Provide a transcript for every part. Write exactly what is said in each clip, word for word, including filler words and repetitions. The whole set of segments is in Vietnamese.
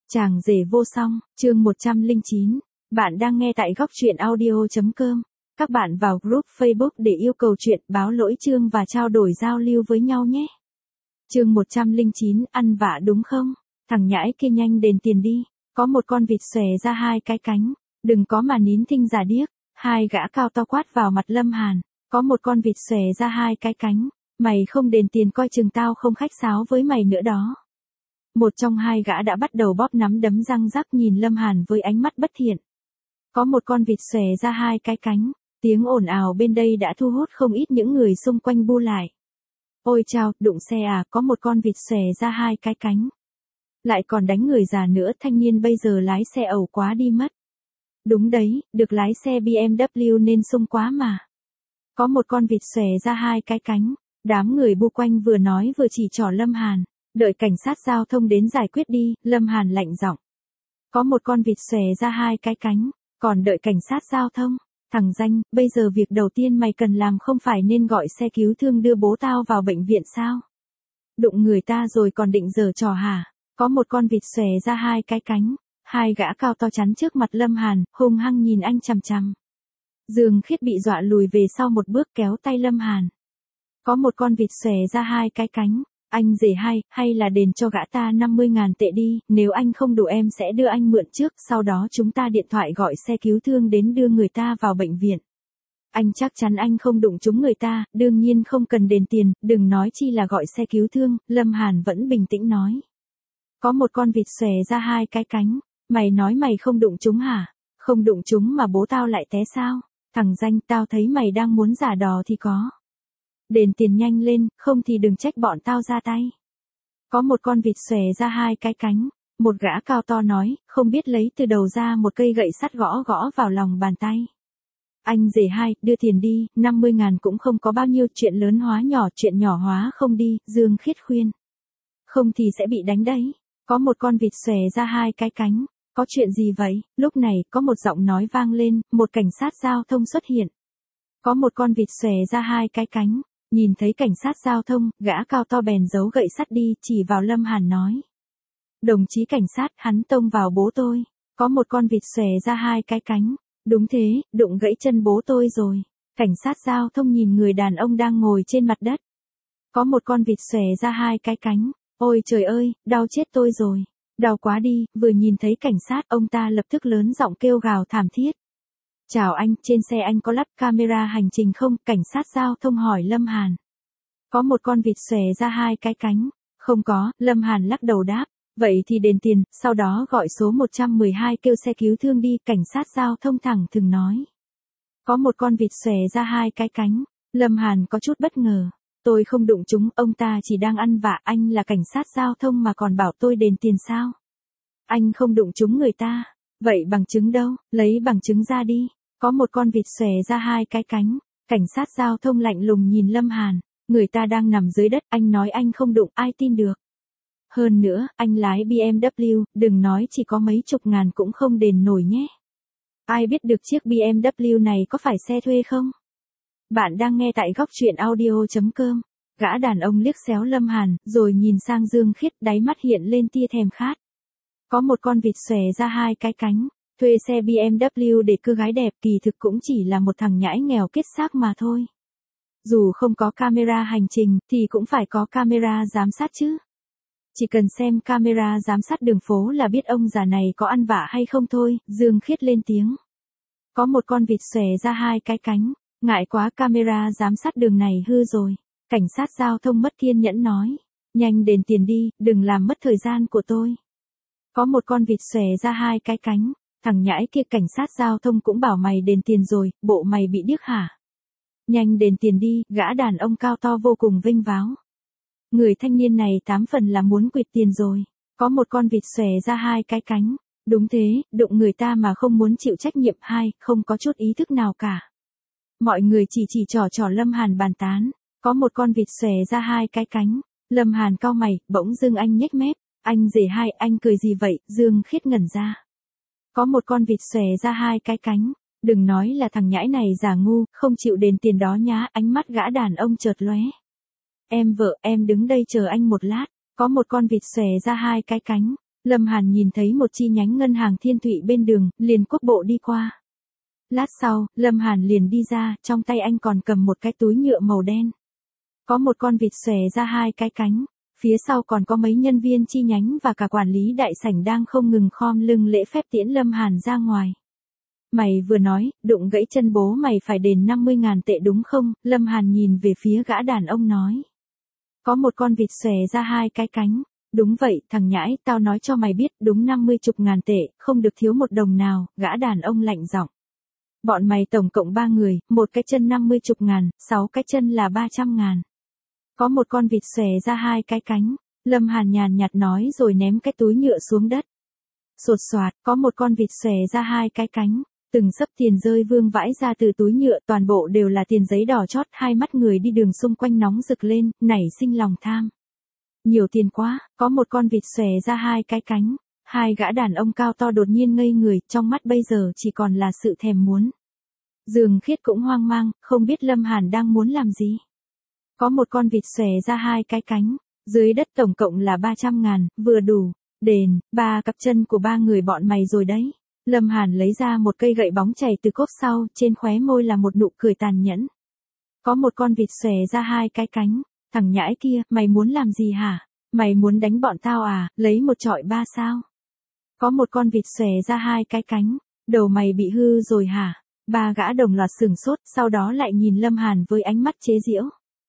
Chàng rể vô song, chương một trăm lẻ chín. Bạn đang nghe tại góc truyện audio chấm com. Các bạn vào group Facebook để yêu cầu chuyện, báo lỗi chương và trao đổi giao lưu với nhau nhé. Chương một trăm lẻ chín, ăn vạ đúng không? Thằng nhãi kia nhanh đền tiền đi. Có một con vịt xòe ra hai cái cánh. Đừng có mà nín thinh giả điếc. Hai gã cao to quát vào mặt Lâm Hàn. Có một con vịt xòe ra hai cái cánh. Mày không đền tiền coi chừng tao không khách sáo với mày nữa đó. Một trong hai gã đã bắt đầu bóp nắm đấm răng rắc nhìn Lâm Hàn với ánh mắt bất thiện. Có một con vịt xòe ra hai cái cánh, tiếng ồn ào bên đây đã thu hút không ít những người xung quanh bu lại. Ôi chao, đụng xe à, có một con vịt xòe ra hai cái cánh. Lại còn đánh người già nữa, thanh niên bây giờ lái xe ẩu quá đi mất. Đúng đấy, được lái xe bê em vê nên sung quá mà. Có một con vịt xòe ra hai cái cánh, đám người bu quanh vừa nói vừa chỉ trỏ Lâm Hàn. Đợi cảnh sát giao thông đến giải quyết đi, Lâm Hàn lạnh giọng. Có một con vịt xòe ra hai cái cánh, còn đợi cảnh sát giao thông. Thằng danh, bây giờ việc đầu tiên mày cần làm không phải nên gọi xe cứu thương đưa bố tao vào bệnh viện sao? Đụng người ta rồi còn định giở trò hả? Có một con vịt xòe ra hai cái cánh, hai gã cao to chắn trước mặt Lâm Hàn, hung hăng nhìn anh chằm chằm. Dương Khiết bị dọa lùi về sau một bước kéo tay Lâm Hàn. Có một con vịt xòe ra hai cái cánh. Anh rể hay, hay là đền cho gã ta năm mươi ngàn tệ đi, nếu anh không đủ em sẽ đưa anh mượn trước, sau đó chúng ta điện thoại gọi xe cứu thương đến đưa người ta vào bệnh viện. Anh chắc chắn anh không đụng trúng người ta, đương nhiên không cần đền tiền, đừng nói chi là gọi xe cứu thương, Lâm Hàn vẫn bình tĩnh nói. Có một con vịt xòe ra hai cái cánh, mày nói mày không đụng trúng hả? Không đụng trúng mà bố tao lại té sao? Thằng danh, tao thấy mày đang muốn giả đò thì có. Đền tiền nhanh lên, không thì đừng trách bọn tao ra tay. Có một con vịt xòe ra hai cái cánh, một gã cao to nói, không biết lấy từ đầu ra một cây gậy sắt gõ gõ vào lòng bàn tay. Anh rể hai, đưa tiền đi, năm mươi ngàn cũng không có bao nhiêu, chuyện lớn hóa nhỏ, chuyện nhỏ hóa không đi, Dương Khiết khuyên. Không thì sẽ bị đánh đấy. Có một con vịt xòe ra hai cái cánh, có chuyện gì vậy? Lúc này, có một giọng nói vang lên, một cảnh sát giao thông xuất hiện. Có một con vịt xòe ra hai cái cánh. Nhìn thấy cảnh sát giao thông, gã cao to bèn giấu gậy sắt đi, chỉ vào Lâm Hàn nói. Đồng chí cảnh sát, hắn tông vào bố tôi. Có một con vịt xòe ra hai cái cánh. Đúng thế, đụng gãy chân bố tôi rồi. Cảnh sát giao thông nhìn người đàn ông đang ngồi trên mặt đất. Có một con vịt xòe ra hai cái cánh. Ôi trời ơi, đau chết tôi rồi. Đau quá đi, vừa nhìn thấy cảnh sát, ông ta lập tức lớn giọng kêu gào thảm thiết. Chào anh, trên xe anh có lắp camera hành trình không? Cảnh sát giao thông hỏi Lâm Hàn. Có một con vịt xòe ra hai cái cánh. Không có, Lâm Hàn lắc đầu đáp. Vậy thì đền tiền, sau đó gọi số một một hai kêu xe cứu thương đi, cảnh sát giao thông thẳng thừng nói. Có một con vịt xòe ra hai cái cánh. Lâm Hàn có chút bất ngờ. Tôi không đụng chúng, ông ta chỉ đang ăn vạ, anh là cảnh sát giao thông mà còn bảo tôi đền tiền sao? Anh không đụng chúng người ta. Vậy bằng chứng đâu, lấy bằng chứng ra đi. Có một con vịt xòe ra hai cái cánh, cảnh sát giao thông lạnh lùng nhìn Lâm Hàn, người ta đang nằm dưới đất, anh nói anh không đụng, ai tin được. Hơn nữa, anh lái bê em vê, đừng nói chỉ có mấy chục ngàn cũng không đền nổi nhé. Ai biết được chiếc bê em vê này có phải xe thuê không? Bạn đang nghe tại góc truyện audio chấm com. Gã đàn ông liếc xéo Lâm Hàn, rồi nhìn sang Dương Khiết, đáy mắt hiện lên tia thèm khát. Có một con vịt xòe ra hai cái cánh. Thuê xe bê em vê để cưa gái đẹp, kỳ thực cũng chỉ là một thằng nhãi nghèo kết xác mà thôi. Dù không có camera hành trình, thì cũng phải có camera giám sát chứ. Chỉ cần xem camera giám sát đường phố là biết ông già này có ăn vạ hay không thôi, Dương Khiết lên tiếng. Có một con vịt xòe ra hai cái cánh, ngại quá camera giám sát đường này hư rồi. Cảnh sát giao thông mất kiên nhẫn nói. Nhanh đền tiền đi, đừng làm mất thời gian của tôi. Có một con vịt xòe ra hai cái cánh. Thằng nhãi kia, cảnh sát giao thông cũng bảo mày đền tiền rồi, bộ mày bị điếc hả? Nhanh đền tiền đi, gã đàn ông cao to vô cùng vinh váo. Người thanh niên này tám phần là muốn quỵt tiền rồi. Có một con vịt xòe ra hai cái cánh. Đúng thế, đụng người ta mà không muốn chịu trách nhiệm, hai, không có chút ý thức nào cả. Mọi người chỉ chỉ trỏ trỏ Lâm Hàn bàn tán. Có một con vịt xòe ra hai cái cánh. Lâm Hàn cau mày, bỗng dưng anh nhếch mép. Anh rể hai, anh cười gì vậy? Dương Khiết ngẩn ra. Có một con vịt xòe ra hai cái cánh. Đừng nói là thằng nhãi này giả ngu, không chịu đền tiền đó nhá, ánh mắt gã đàn ông chợt lóe. Em vợ, em đứng đây chờ anh một lát. Có một con vịt xòe ra hai cái cánh. Lâm Hàn nhìn thấy một chi nhánh ngân hàng Thiên Thụy bên đường, liền quốc bộ đi qua. Lát sau, Lâm Hàn liền đi ra, trong tay anh còn cầm một cái túi nhựa màu đen. Có một con vịt xòe ra hai cái cánh, phía sau còn có mấy nhân viên chi nhánh và cả quản lý đại sảnh đang không ngừng khom lưng lễ phép tiễn Lâm Hàn ra ngoài. Mày vừa nói, đụng gãy chân bố mày phải đền năm mươi ngàn tệ đúng không? Lâm Hàn nhìn về phía gã đàn ông nói. Có một con vịt xòe ra hai cái cánh. Đúng vậy, thằng nhãi, tao nói cho mày biết, đúng năm mươi chục ngàn tệ, không được thiếu một đồng nào, gã đàn ông lạnh giọng. Bọn mày tổng cộng ba người, một cái chân năm mươi chục ngàn, sáu cái chân là ba trăm ngàn. Có một con vịt xòe ra hai cái cánh, Lâm Hàn nhàn nhạt nói rồi ném cái túi nhựa xuống đất. Sột soạt, có một con vịt xòe ra hai cái cánh, từng xấp tiền rơi vương vãi ra từ túi nhựa, toàn bộ đều là tiền giấy đỏ chót, hai mắt người đi đường xung quanh nóng rực lên, nảy sinh lòng tham. Nhiều tiền quá, có một con vịt xòe ra hai cái cánh, hai gã đàn ông cao to đột nhiên ngây người, trong mắt bây giờ chỉ còn là sự thèm muốn. Dương Khiết cũng hoang mang, không biết Lâm Hàn đang muốn làm gì. Có một con vịt xòe ra hai cái cánh, dưới đất tổng cộng là ba trăm ngàn, vừa đủ, đền, ba cặp chân của ba người bọn mày rồi đấy. Lâm Hàn lấy ra một cây gậy bóng chảy từ cốp sau, trên khóe môi là một nụ cười tàn nhẫn. Có một con vịt xòe ra hai cái cánh, thằng nhãi kia, mày muốn làm gì hả? Mày muốn đánh bọn tao à, lấy một chọi ba sao? Có một con vịt xòe ra hai cái cánh, đầu mày bị hư rồi hả? Ba gã đồng loạt sửng sốt, sau đó lại nhìn Lâm Hàn với ánh mắt chế giễu.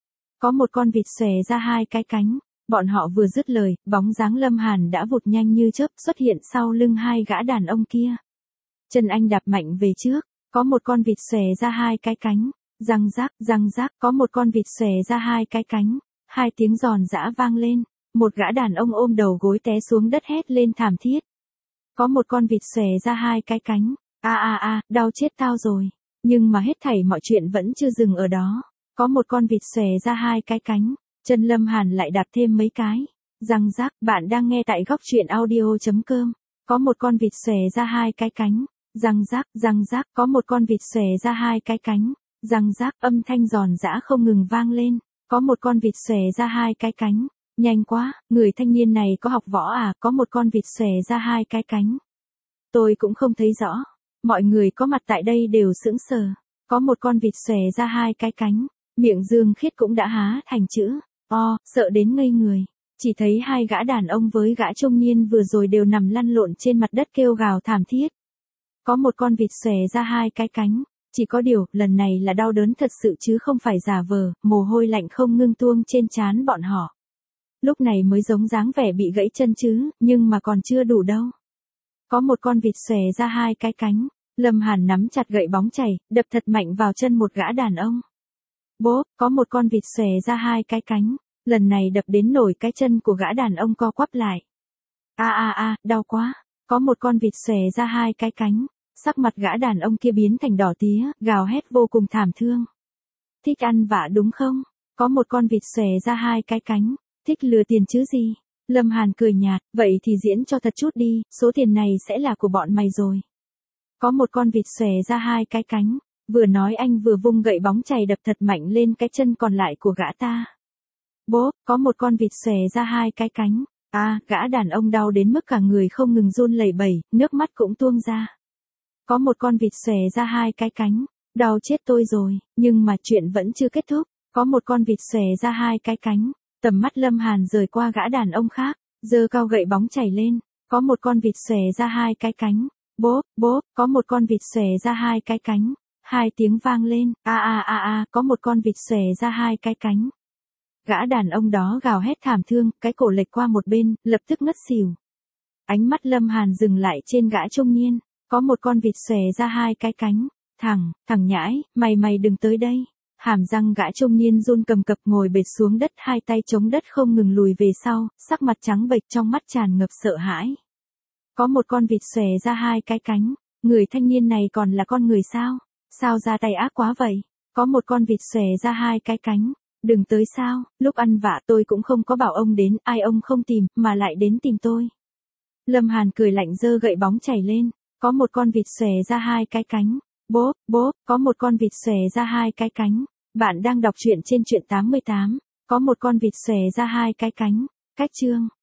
Có một con vịt xòe ra hai cái cánh, bọn họ vừa dứt lời, bóng dáng Lâm Hàn đã vụt nhanh như chớp xuất hiện sau lưng hai gã đàn ông kia. Chân anh đạp mạnh về trước, có một con vịt xòe ra hai cái cánh, răng rác, răng rác, có một con vịt xòe ra hai cái cánh, hai tiếng giòn giã vang lên, một gã đàn ông ôm đầu gối té xuống đất hét lên thảm thiết. Có một con vịt xòe ra hai cái cánh, a a a, đau chết tao rồi, nhưng mà hết thảy mọi chuyện vẫn chưa dừng ở đó. Có một con vịt xòe ra hai cái cánh, chân Lâm Hàn lại đạp thêm mấy cái. Răng rác, bạn đang nghe tại góc truyện audio chấm com. Có một con vịt xòe ra hai cái cánh, răng rác, răng rác, có một con vịt xòe ra hai cái cánh, răng rác, âm thanh giòn giã không ngừng vang lên. Có một con vịt xòe ra hai cái cánh, nhanh quá, người thanh niên này có học võ à? Có một con vịt xòe ra hai cái cánh. Tôi cũng không thấy rõ. Mọi người có mặt tại đây đều sững sờ. Có một con vịt xòe ra hai cái cánh. Miệng Dương Khiết cũng đã há thành chữ O, sợ đến ngây người. Chỉ thấy hai gã đàn ông với gã trung niên vừa rồi đều nằm lăn lộn trên mặt đất kêu gào thảm thiết. Có một con vịt xòe ra hai cái cánh. Chỉ có điều, lần này là đau đớn thật sự chứ không phải giả vờ, mồ hôi lạnh không ngưng tuông trên trán bọn họ. Lúc này mới giống dáng vẻ bị gãy chân chứ, nhưng mà còn chưa đủ đâu. Có một con vịt xòe ra hai cái cánh. Lâm Hàn nắm chặt gậy bóng chảy, đập thật mạnh vào chân một gã đàn ông. Bốp, có một con vịt xòe ra hai cái cánh, lần này đập đến nổi cái chân của gã đàn ông co quắp lại. A a a, đau quá. Có một con vịt xòe ra hai cái cánh, sắc mặt gã đàn ông kia biến thành đỏ tía, gào hét vô cùng thảm thương. Thích ăn vạ đúng không? Có một con vịt xòe ra hai cái cánh, thích lừa tiền chứ gì? Lâm Hàn cười nhạt, vậy thì diễn cho thật chút đi, số tiền này sẽ là của bọn mày rồi. Có một con vịt xòe ra hai cái cánh. Vừa nói anh vừa vung gậy bóng chày đập thật mạnh lên cái chân còn lại của gã ta. Bốp, có một con vịt xòe ra hai cái cánh. À, gã đàn ông đau đến mức cả người không ngừng run lẩy bẩy, nước mắt cũng tuôn ra. Có một con vịt xòe ra hai cái cánh. Đau chết tôi rồi, nhưng mà chuyện vẫn chưa kết thúc. Có một con vịt xòe ra hai cái cánh. Tầm mắt Lâm Hàn rời qua gã đàn ông khác, giơ cao gậy bóng chày lên. Có một con vịt xòe ra hai cái cánh. Bốp, bốp, có một con vịt xòe ra hai cái cánh. Hai tiếng vang lên, a a a a, có một con vịt xòe ra hai cái cánh. Gã đàn ông đó gào hét thảm thương, cái cổ lệch qua một bên, lập tức ngất xỉu. Ánh mắt Lâm Hàn dừng lại trên gã trung niên, có một con vịt xòe ra hai cái cánh. Thằng, thằng nhãi, mày mày đừng tới đây. Hàm răng gã trung niên run cầm cập ngồi bệt xuống đất, hai tay chống đất không ngừng lùi về sau, sắc mặt trắng bệch trong mắt tràn ngập sợ hãi. Có một con vịt xòe ra hai cái cánh, người thanh niên này còn là con người sao? Sao ra tay ác quá vậy? Có một con vịt xòe ra hai cái cánh. Đừng tới sao, lúc ăn vạ tôi cũng không có bảo ông đến, ai ông không tìm, mà lại đến tìm tôi. Lâm Hàn cười lạnh giơ gậy bóng chảy lên. Có một con vịt xòe ra hai cái cánh. Bốp, bốp, có một con vịt xòe ra hai cái cánh. Bạn đang đọc truyện trên truyện tám mươi tám. Có một con vịt xòe ra hai cái cánh. Cách chương.